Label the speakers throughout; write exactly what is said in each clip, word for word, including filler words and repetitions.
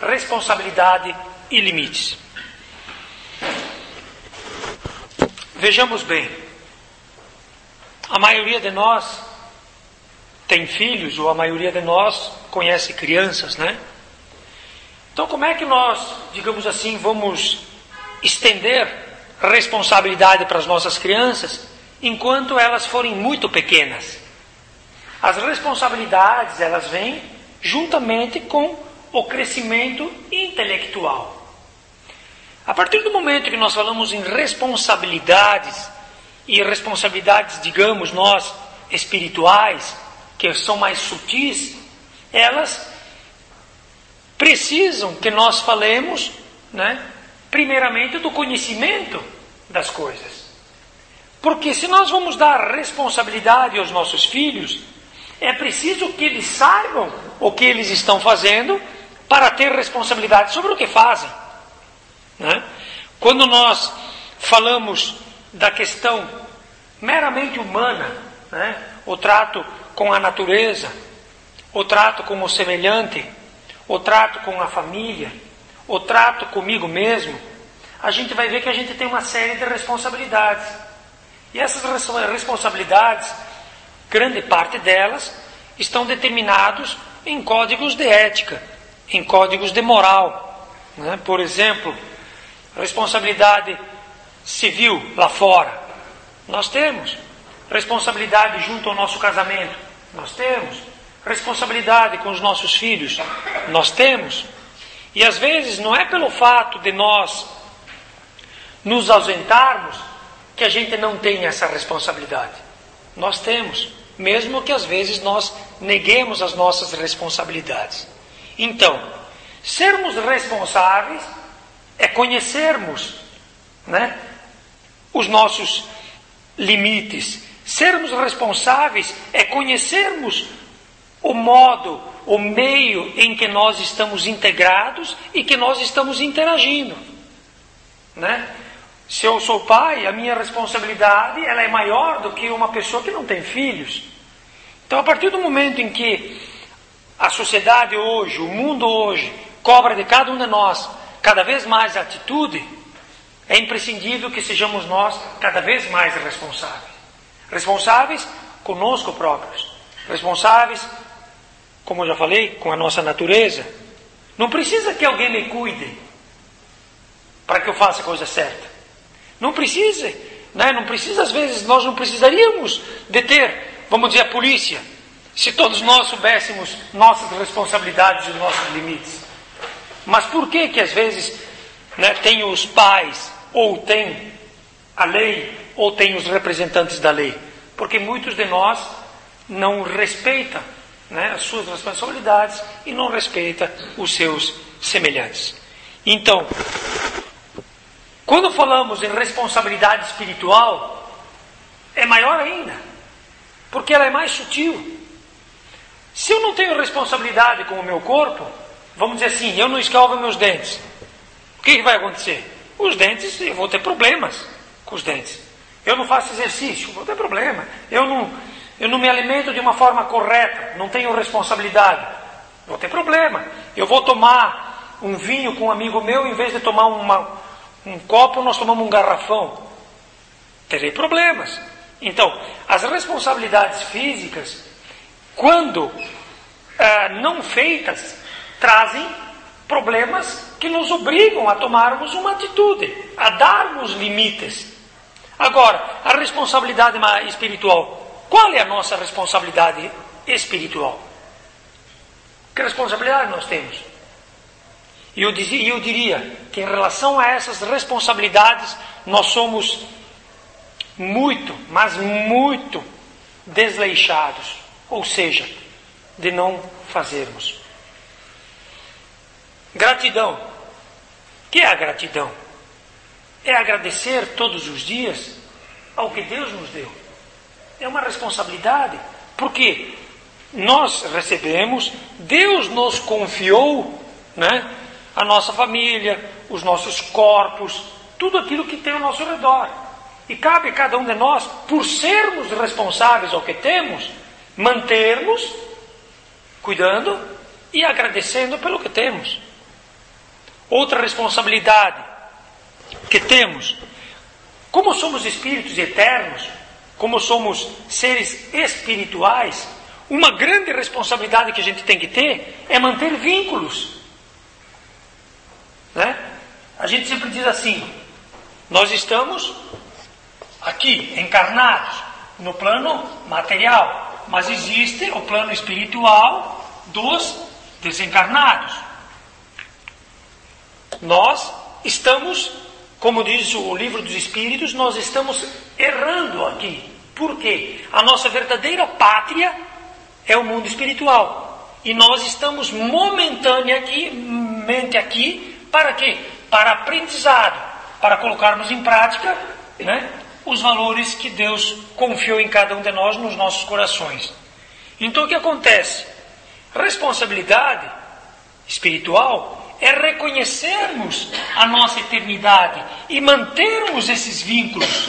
Speaker 1: responsabilidade e limites. Vejamos bem, a maioria de nós tem filhos, ou a maioria de nós conhece crianças, né? Então como é que nós, digamos assim, vamos estender responsabilidade para as nossas crianças enquanto elas forem muito pequenas? As responsabilidades, elas vêm juntamente com o crescimento intelectual. A partir do momento que nós falamos em responsabilidades, e responsabilidades, digamos nós, espirituais, que são mais sutis, elas precisam que nós falemos, né, primeiramente do conhecimento das coisas. Porque se nós vamos dar responsabilidade aos nossos filhos, é preciso que eles saibam o que eles estão fazendo para ter responsabilidade sobre o que fazem. Né? Quando nós falamos da questão meramente humana, né? O trato com a natureza, o trato com o semelhante, o trato com a família, o trato comigo mesmo, a gente vai ver que a gente tem uma série de responsabilidades. E essas responsabilidades, grande parte delas, estão determinados em códigos de ética, em códigos de moral. Né? Por exemplo, responsabilidade civil lá fora, nós temos. Responsabilidade junto ao nosso casamento, nós temos. Responsabilidade com os nossos filhos, nós temos. E às vezes não é pelo fato de nós nos ausentarmos que a gente não tem essa responsabilidade. Nós temos, mesmo que às vezes nós neguemos as nossas responsabilidades. Então, sermos responsáveis é conhecermos, né, os nossos limites. Sermos responsáveis é conhecermos o modo, o meio em que nós estamos integrados e que nós estamos interagindo. Né? Se eu sou pai, a minha responsabilidade ela é maior do que uma pessoa que não tem filhos. Então, a partir do momento em que a sociedade hoje, o mundo hoje, cobra de cada um de nós cada vez mais atitude, é imprescindível que sejamos nós cada vez mais responsáveis. Responsáveis conosco próprios. Responsáveis, como eu já falei, com a nossa natureza. Não precisa que alguém me cuide para que eu faça a coisa certa. Não precisa, né? Não precisa, às vezes, nós não precisaríamos de ter, vamos dizer, a polícia, se todos nós soubéssemos nossas responsabilidades e nossos limites. Mas por que que às vezes, né, tem os pais, ou tem a lei, ou tem os representantes da lei? Porque muitos de nós não respeitam, né, as suas responsabilidades e não respeitam os seus semelhantes. Então, quando falamos em responsabilidade espiritual, é maior ainda, porque ela é mais sutil. Se eu não tenho responsabilidade com o meu corpo, vamos dizer assim, eu não escovo meus dentes, o que vai acontecer? Os dentes, eu vou ter problemas com os dentes. Eu não faço exercício, vou ter problema. Eu não, eu não me alimento de uma forma correta, não tenho responsabilidade, vou ter problema. Eu vou tomar um vinho com um amigo meu, em vez de tomar uma, um copo, nós tomamos um garrafão. Terei problemas. Então, as responsabilidades físicas, quando ah, não feitas, trazem problemas que nos obrigam a tomarmos uma atitude, a darmos limites. Agora, a responsabilidade espiritual. Qual é a nossa responsabilidade espiritual? Que responsabilidade nós temos? E eu, eu diria que em relação a essas responsabilidades, nós somos muito, mas muito desleixados. Ou seja, de não fazermos. Gratidão. O que é a gratidão? É agradecer todos os dias ao que Deus nos deu. É uma responsabilidade, porque nós recebemos, Deus nos confiou, né, a nossa família, os nossos corpos, tudo aquilo que tem ao nosso redor. E cabe a cada um de nós, por sermos responsáveis ao que temos, mantermos, cuidando e agradecendo pelo que temos. Outra responsabilidade que temos, como somos espíritos eternos, como somos seres espirituais, uma grande responsabilidade que a gente tem que ter é manter vínculos. Né? A gente sempre diz assim, nós estamos aqui, encarnados, no plano material, mas existe o plano espiritual dos desencarnados. Nós estamos, como diz o livro dos Espíritos, nós estamos errando aqui. Por quê? A nossa verdadeira pátria é o mundo espiritual. E nós estamos momentaneamente aqui, para quê? Para aprendizado, para colocarmos em prática, né, os valores que Deus confiou em cada um de nós nos nossos corações. Então o que acontece? Responsabilidade espiritual é reconhecermos a nossa eternidade e mantermos esses vínculos.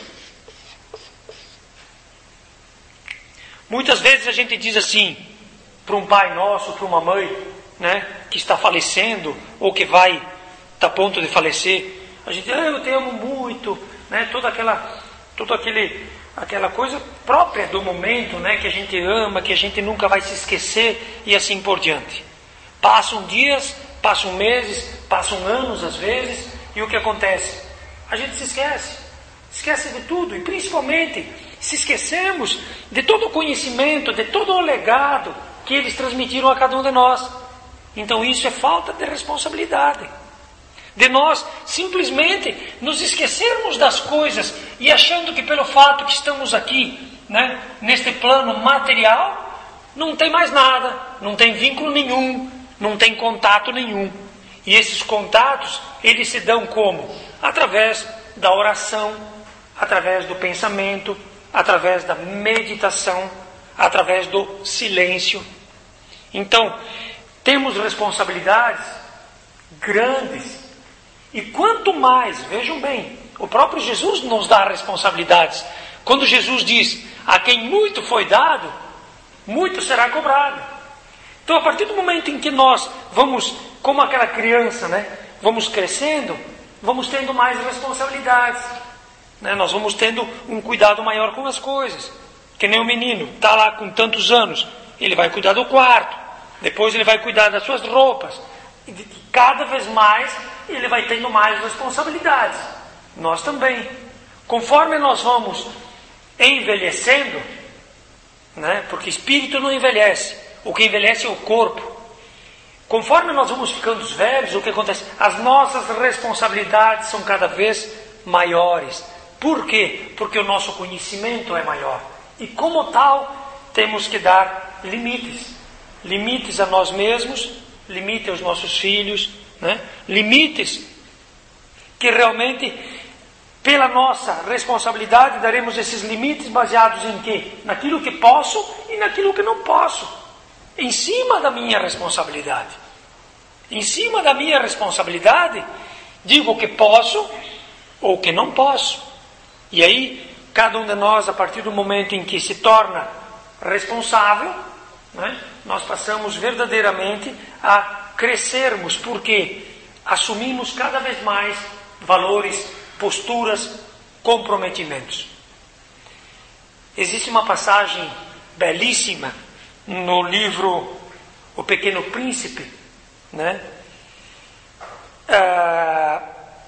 Speaker 1: Muitas vezes a gente diz assim, para um pai nosso, para uma mãe, né, que está falecendo, ou que vai estar a ponto de falecer, a gente diz, ah, eu te amo muito, né, toda aquela, toda aquele, aquela coisa própria do momento, né, que a gente ama, que a gente nunca vai se esquecer, e assim por diante. Passam dias, passam meses, passam anos às vezes, e o que acontece? A gente se esquece, esquece de tudo, e principalmente se esquecemos de todo o conhecimento, de todo o legado que eles transmitiram a cada um de nós. Então isso é falta de responsabilidade, de nós simplesmente nos esquecermos das coisas e achando que pelo fato que estamos aqui, né, neste plano material, não tem mais nada, não tem vínculo nenhum, não tem contato nenhum. E esses contatos, eles se dão como? Através da oração, através do pensamento, através da meditação, através do silêncio. Então, temos responsabilidades grandes. E quanto mais, vejam bem, o próprio Jesus nos dá responsabilidades. Quando Jesus diz, a quem muito foi dado, muito será cobrado. Então, a partir do momento em que nós vamos, como aquela criança, né, vamos crescendo, vamos tendo mais responsabilidades. Né? Nós vamos tendo um cuidado maior com as coisas. Que nem o menino, está lá com tantos anos, ele vai cuidar do quarto, depois ele vai cuidar das suas roupas. E cada vez mais ele vai tendo mais responsabilidades. Nós também. Conforme nós vamos envelhecendo, né? Porque espírito não envelhece, o que envelhece é o corpo. Conforme nós vamos ficando velhos, o que acontece? As nossas responsabilidades são cada vez maiores. Por quê? Porque o nosso conhecimento é maior. E como tal, temos que dar limites. Limites a nós mesmos, limite aos nossos filhos, né? Limites que realmente, pela nossa responsabilidade, daremos esses limites baseados em quê? Naquilo que posso e naquilo que não posso. Em cima da minha responsabilidade. Em cima da minha responsabilidade, digo o que posso ou o que não posso. E aí, cada um de nós, a partir do momento em que se torna responsável, né, nós passamos verdadeiramente a crescermos, porque assumimos cada vez mais valores, posturas, comprometimentos. Existe uma passagem belíssima no livro O Pequeno Príncipe, né? Ah,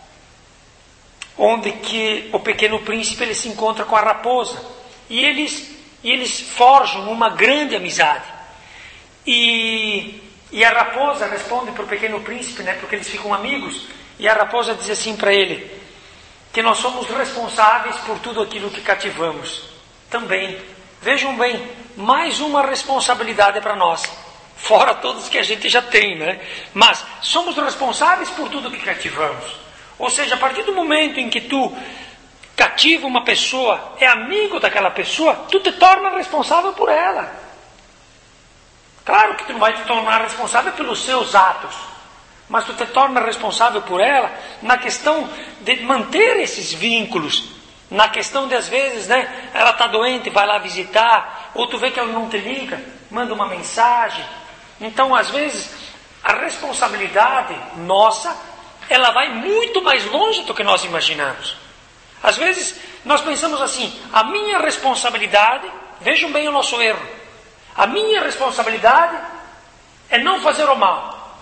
Speaker 1: onde que o Pequeno Príncipe ele se encontra com a raposa e eles, e eles forjam uma grande amizade. E, e a raposa responde para o Pequeno Príncipe, né, porque eles ficam amigos, e a raposa diz assim para ele, que nós somos responsáveis por tudo aquilo que cativamos. Também, vejam bem, mais uma responsabilidade para nós, fora todos que a gente já tem, né? Mas somos responsáveis por tudo que cativamos. Ou seja, a partir do momento em que tu cativa uma pessoa, é amigo daquela pessoa, tu te torna responsável por ela. Claro que tu não vai te tornar responsável pelos seus atos, mas tu te torna responsável por ela na questão de manter esses vínculos, na questão de às vezes, né, ela está doente, vai lá visitar, ou tu vê que ela não te liga, manda uma mensagem. Então às vezes A responsabilidade nossa, ela vai muito mais longe do que nós imaginamos. Às vezes, nós pensamos assim, a minha responsabilidade, vejam bem o nosso erro, a minha responsabilidade é não fazer o mal.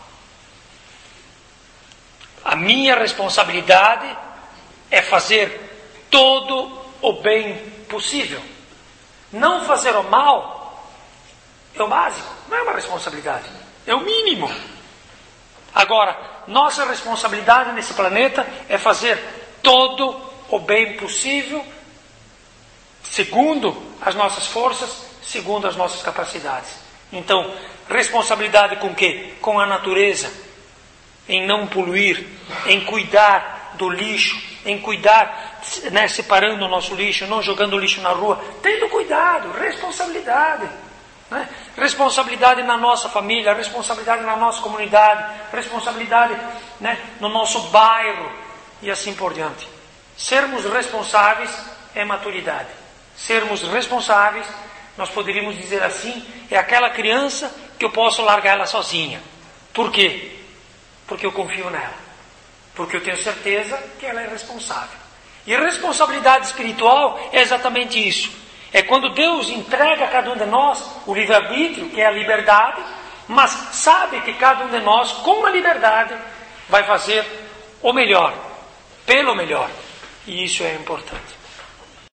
Speaker 1: A minha responsabilidade é fazer todo o bem possível. Não fazer o mal é o básico, não é uma responsabilidade, é o mínimo. Agora, nossa responsabilidade nesse planeta é fazer todo o bem possível, segundo as nossas forças, segundo as nossas capacidades. Então, responsabilidade com o quê? Com a natureza, em não poluir, em cuidar do lixo, em cuidar, né, separando o nosso lixo, não jogando lixo na rua, tendo cuidado, responsabilidade. Né? Responsabilidade na nossa família, responsabilidade na nossa comunidade, responsabilidade, né, no nosso bairro e assim por diante. Sermos responsáveis é maturidade. Sermos responsáveis, nós poderíamos dizer assim, é aquela criança que eu posso largar ela sozinha. Por quê? Porque eu confio nela. Porque eu tenho certeza que ela é responsável. E responsabilidade espiritual é exatamente isso. É quando Deus entrega a cada um de nós o livre-arbítrio, que é a liberdade, mas sabe que cada um de nós, com a liberdade, vai fazer o melhor, pelo melhor. E isso é importante.